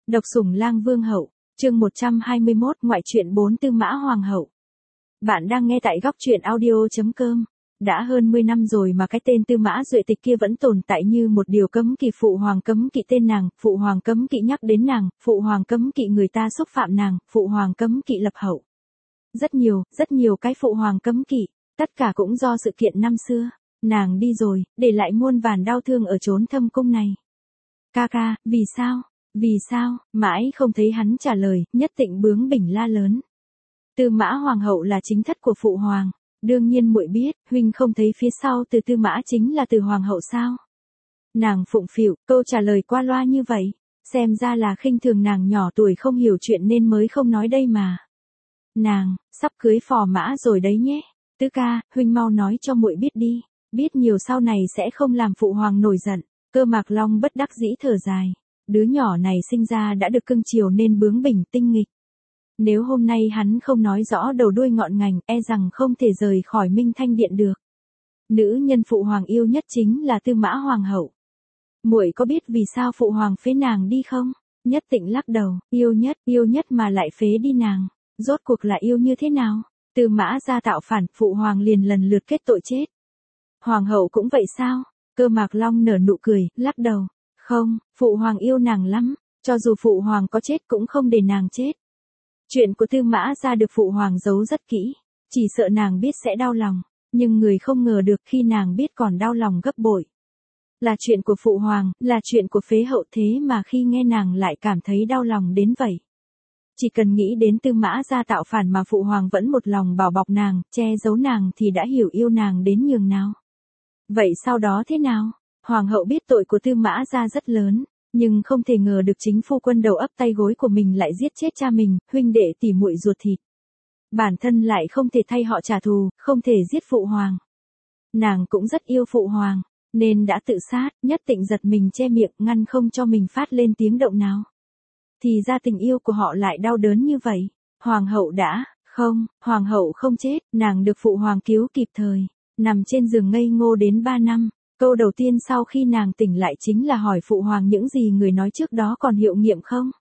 Độc Sủng Lang Vương hậu, chương 121, ngoại truyện 4 Tư Mã Hoàng hậu. Bạn đang nghe tại góc truyện audio.com. Đã hơn 10 năm rồi mà cái tên Tư Mã Duệ Tịch kia vẫn tồn tại như một điều cấm kỵ. Phụ hoàng cấm kỵ tên nàng, phụ hoàng cấm kỵ nhắc đến nàng, phụ hoàng cấm kỵ người ta xúc phạm nàng, phụ hoàng cấm kỵ lập hậu. Rất nhiều cái phụ hoàng cấm kỵ, tất cả cũng do sự kiện năm xưa. Nàng đi rồi, để lại muôn vàn đau thương ở chốn thâm cung này. Ca ca, vì sao? Vì sao? Mãi không thấy hắn trả lời, Nhất Tịnh bướng bỉnh la lớn. Tư Mã Hoàng hậu là chính thất của phụ hoàng. Đương nhiên muội biết, huynh không thấy phía sau từ Tư Mã chính là từ hoàng hậu sao? Nàng phụng phịu, câu trả lời qua loa như vậy, xem ra là khinh thường nàng nhỏ tuổi không hiểu chuyện nên mới không nói đây mà. Nàng sắp cưới phò mã rồi đấy nhé. Tứ ca, huynh mau nói cho muội biết đi, biết nhiều sau này sẽ không làm phụ hoàng nổi giận. Cơ Mạc Long bất đắc dĩ thở dài, đứa nhỏ này sinh ra đã được cưng chiều nên bướng bỉnh tinh nghịch. Nếu hôm nay hắn không nói rõ đầu đuôi ngọn ngành, e rằng không thể rời khỏi Minh Thanh Điện được. Nữ nhân phụ hoàng yêu nhất chính là Tư Mã Hoàng hậu. Muội có biết vì sao phụ hoàng phế nàng đi không? Nhất Tịnh lắc đầu, yêu nhất mà lại phế đi nàng, rốt cuộc là yêu như thế nào? Tư Mã gia tạo phản, phụ hoàng liền lần lượt kết tội chết. Hoàng hậu cũng vậy sao? Cơ Mạc Long nở nụ cười, lắc đầu. Không, phụ hoàng yêu nàng lắm, cho dù phụ hoàng có chết cũng không để nàng chết. Chuyện của Tư Mã gia được phụ hoàng giấu rất kỹ, chỉ sợ nàng biết sẽ đau lòng, nhưng người không ngờ được khi nàng biết còn đau lòng gấp bội. Là chuyện của phụ hoàng, là chuyện của phế hậu, thế mà khi nghe nàng lại cảm thấy đau lòng đến vậy. Chỉ cần nghĩ đến Tư Mã gia tạo phản mà phụ hoàng vẫn một lòng bảo bọc nàng, che giấu nàng thì đã hiểu yêu nàng đến nhường nào. Vậy sau đó thế nào? Hoàng hậu biết tội của Tư Mã gia rất lớn, nhưng không thể ngờ được chính phu quân đầu ấp tay gối của mình lại giết chết cha mình, huynh đệ tỷ muội ruột thịt. Bản thân lại không thể thay họ trả thù, không thể giết phụ hoàng. Nàng cũng rất yêu phụ hoàng, nên đã tự sát. Nhất Tịnh giật mình che miệng, ngăn không cho mình phát lên tiếng động nào. Thì ra tình yêu của họ lại đau đớn như vậy. Hoàng hậu đã, không, hoàng hậu không chết, nàng được phụ hoàng cứu kịp thời, nằm trên giường ngây ngô đến 3 năm. Câu đầu tiên sau khi nàng tỉnh lại chính là hỏi phụ hoàng những gì người nói trước đó còn hiệu nghiệm không?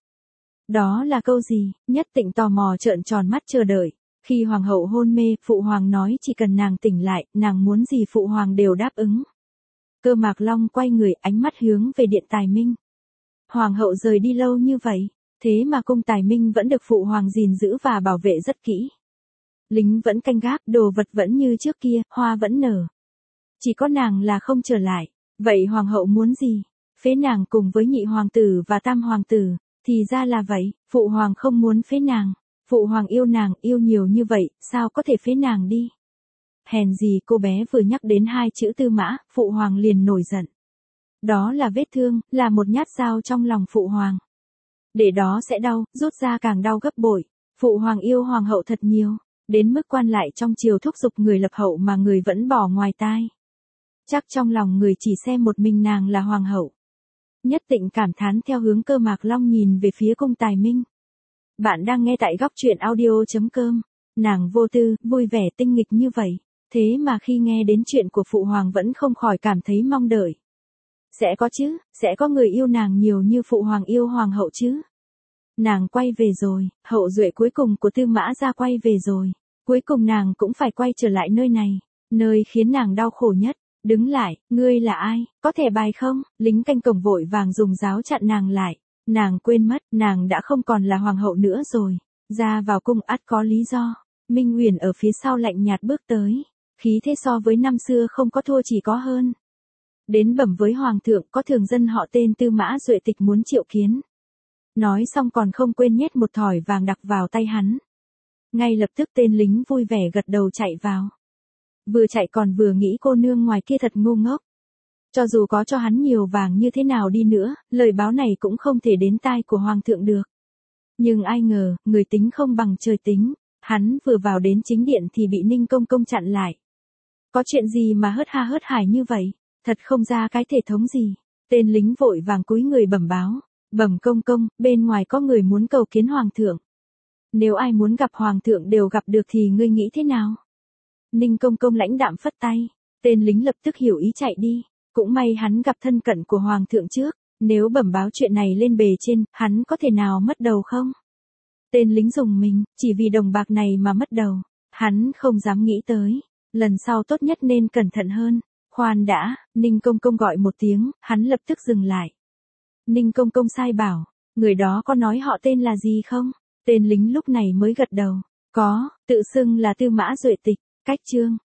Đó là câu gì? Nhất Tịnh tò mò trợn tròn mắt chờ đợi. Khi hoàng hậu hôn mê, phụ hoàng nói chỉ cần nàng tỉnh lại, nàng muốn gì phụ hoàng đều đáp ứng. Cơ Mạc Long quay người, ánh mắt hướng về Điện Tài Minh. Hoàng hậu rời đi lâu như vậy, thế mà cung Tài Minh vẫn được phụ hoàng gìn giữ và bảo vệ rất kỹ. Lính vẫn canh gác, đồ vật vẫn như trước kia, hoa vẫn nở. Chỉ có nàng là không trở lại. Vậy hoàng hậu muốn gì? Phế nàng cùng với nhị hoàng tử và tam hoàng tử. Thì ra là vậy, phụ hoàng không muốn phế nàng. Phụ hoàng yêu nàng, yêu nhiều như vậy, sao có thể phế nàng đi? Hèn gì cô bé vừa nhắc đến 2 chữ Tư Mã, phụ hoàng liền nổi giận. Đó là vết thương, là một nhát dao trong lòng phụ hoàng. Để đó sẽ đau, rút ra càng đau gấp bội. Phụ hoàng yêu hoàng hậu thật nhiều, đến mức quan lại trong triều thúc giục người lập hậu mà người vẫn bỏ ngoài tai. Chắc trong lòng người chỉ xem một mình nàng là hoàng hậu. Nhất Tịnh cảm thán theo hướng Cơ Mạc Long nhìn về phía cung Tài Minh. Bạn đang nghe tại góc truyện audio.com. Nàng vô tư, vui vẻ tinh nghịch như vậy, thế mà khi nghe đến chuyện của phụ hoàng vẫn không khỏi cảm thấy mong đợi. Sẽ có chứ, sẽ có người yêu nàng nhiều như phụ hoàng yêu hoàng hậu chứ. Nàng quay về rồi, hậu duệ cuối cùng của Tư Mã gia quay về rồi. Cuối cùng nàng cũng phải quay trở lại nơi này, nơi khiến nàng đau khổ nhất. Đứng lại, ngươi là ai, có thẻ bài không? Lính canh cổng vội vàng dùng giáo chặn nàng lại. Nàng quên mất, nàng đã không còn là hoàng hậu nữa rồi. Ra vào cung ắt có lý do. Minh Uyển ở phía sau lạnh nhạt bước tới. Khí thế so với năm xưa không có thua chỉ có hơn. Đến bẩm với hoàng thượng, có thường dân họ tên Tư Mã Duệ Tịch muốn triệu kiến. Nói xong còn không quên nhét một thỏi vàng đặc vào tay hắn. Ngay lập tức tên lính vui vẻ gật đầu chạy vào. Vừa chạy còn vừa nghĩ cô nương ngoài kia thật ngu ngốc. Cho dù có cho hắn nhiều vàng như thế nào đi nữa, lời báo này cũng không thể đến tai của hoàng thượng được. Nhưng ai ngờ, người tính không bằng trời tính, hắn vừa vào đến chính điện thì bị Ninh Công Công chặn lại. Có chuyện gì mà hớt ha hớt hải như vậy, thật không ra cái thể thống gì. Tên lính vội vàng cúi người bẩm báo, bẩm công công, bên ngoài có người muốn cầu kiến hoàng thượng. Nếu ai muốn gặp hoàng thượng đều gặp được thì ngươi nghĩ thế nào? Ninh Công Công lãnh đạm phất tay, tên lính lập tức hiểu ý chạy đi. Cũng may hắn gặp thân cận của hoàng thượng trước, Nếu bẩm báo chuyện này lên bề trên, hắn có thể nào mất đầu không? Tên lính dùng mình, chỉ vì đồng bạc này mà mất đầu. Hắn không dám nghĩ tới. Lần sau tốt nhất nên cẩn thận hơn. Khoan đã, Ninh Công Công gọi một tiếng, hắn lập tức dừng lại. Ninh Công Công sai bảo, người đó có nói họ tên là gì không? Tên lính lúc này mới gật đầu. Có, tự xưng là Tư Mã Duệ Tịch, cách chương.